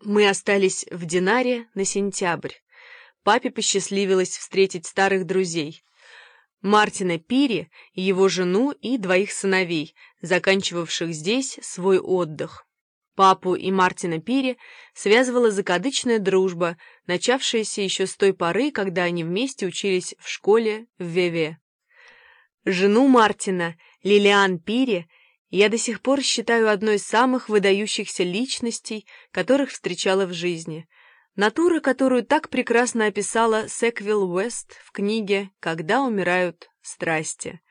Мы остались в Динаре на сентябрь. Папе посчастливилось встретить старых друзей. Мартина Пири, его жену и двоих сыновей, заканчивавших здесь свой отдых. Папу и Мартина Пири связывала закадычная дружба, начавшаяся еще с той поры, когда они вместе учились в школе в Веве. Жену Мартина, Лилиан Пири, я до сих пор считаю одной из самых выдающихся личностей, которых встречала в жизни. Натура, которую так прекрасно описала Секвилл Уэст в книге «Когда умирают страсти».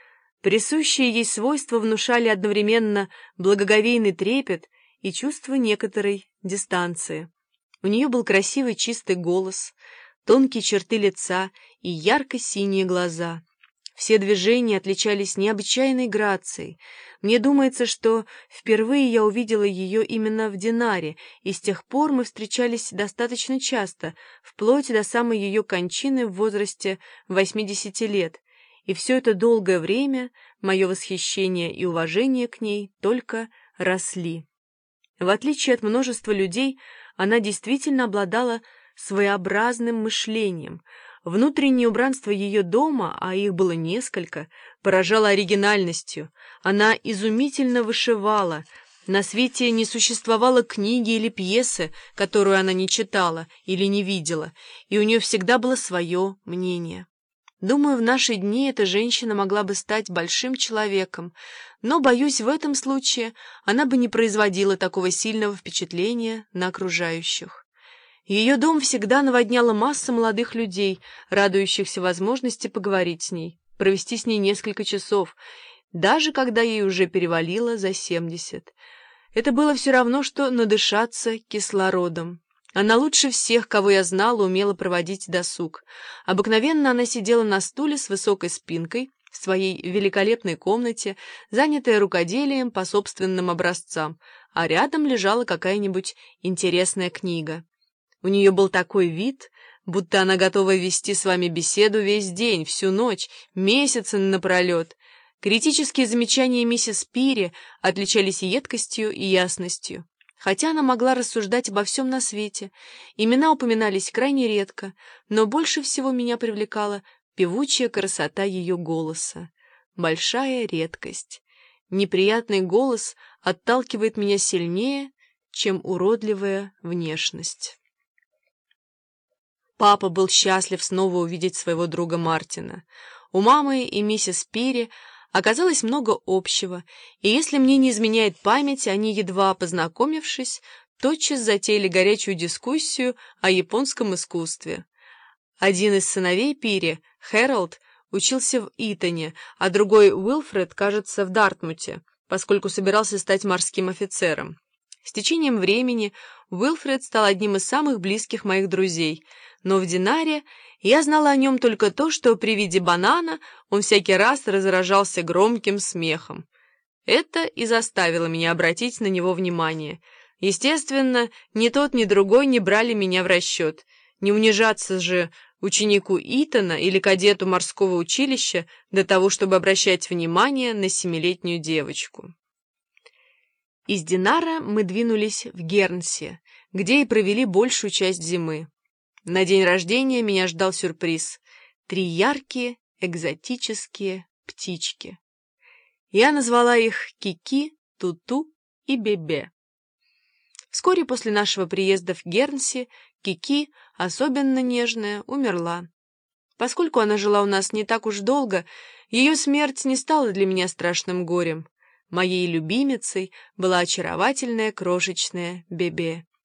Присущие ей свойства внушали одновременно благоговейный трепет и чувство некоторой дистанции. У нее был красивый чистый голос, тонкие черты лица и ярко-синие глаза. Все движения отличались необычайной грацией. Мне думается, что впервые я увидела ее именно в Динаре, и с тех пор мы встречались достаточно часто, вплоть до самой ее кончины в возрасте 80 лет, и все это долгое время мое восхищение и уважение к ней только росли. В отличие от множества людей, она действительно обладала своеобразным мышлением. Внутреннее убранство ее дома, а их было несколько, поражало оригинальностью. Она изумительно вышивала. На свете не существовало книги или пьесы, которую она не читала или не видела, и у нее всегда было свое мнение. Думаю, в наши дни эта женщина могла бы стать большим человеком, но, боюсь, в этом случае она бы не производила такого сильного впечатления на окружающих. Ее дом всегда наводняла масса молодых людей, радующихся возможности поговорить с ней, провести с ней несколько часов, даже когда ей уже перевалило за 70. Это было все равно, что надышаться кислородом. Она лучше всех, кого я знала, умела проводить досуг. Обыкновенно она сидела на стуле с высокой спинкой в своей великолепной комнате, занятая рукоделием по собственным образцам, а рядом лежала какая-нибудь интересная книга. У нее был такой вид, будто она готова вести с вами беседу весь день, всю ночь, месяцы напролет. Критические замечания миссис Пири отличались едкостью и ясностью. Хотя она могла рассуждать обо всем на свете, имена упоминались крайне редко, но больше всего меня привлекала певучая красота ее голоса. Большая редкость. Неприятный голос отталкивает меня сильнее, чем уродливая внешность. Папа был счастлив снова увидеть своего друга Мартина. У мамы и миссис Пири оказалось много общего, и если мне не изменяет память, они, едва познакомившись, тотчас затеяли горячую дискуссию о японском искусстве. Один из сыновей Пири, Хэролд, учился в Итоне, а другой, Уилфред, кажется, в Дартмуте, поскольку собирался стать морским офицером. С течением времени Уилфред стал одним из самых близких моих друзей, но в Динаре я знала о нем только то, что при виде банана он всякий раз разражался громким смехом. Это и заставило меня обратить на него внимание. Естественно, ни тот, ни другой не брали меня в расчет. Не унижаться же ученику Итона или кадету морского училища до того, чтобы обращать внимание на 7-летнюю девочку. Из Динара мы двинулись в Гернси, где и провели большую часть зимы. На день рождения меня ждал сюрприз — 3 яркие, экзотические птички. Я назвала их Кики, Туту и Бебе. Вскоре после нашего приезда в Гернси Кики, особенно нежная, умерла. Поскольку она жила у нас не так уж долго, ее смерть не стала для меня страшным горем. Моей любимицей была очаровательная крошечная Бебе.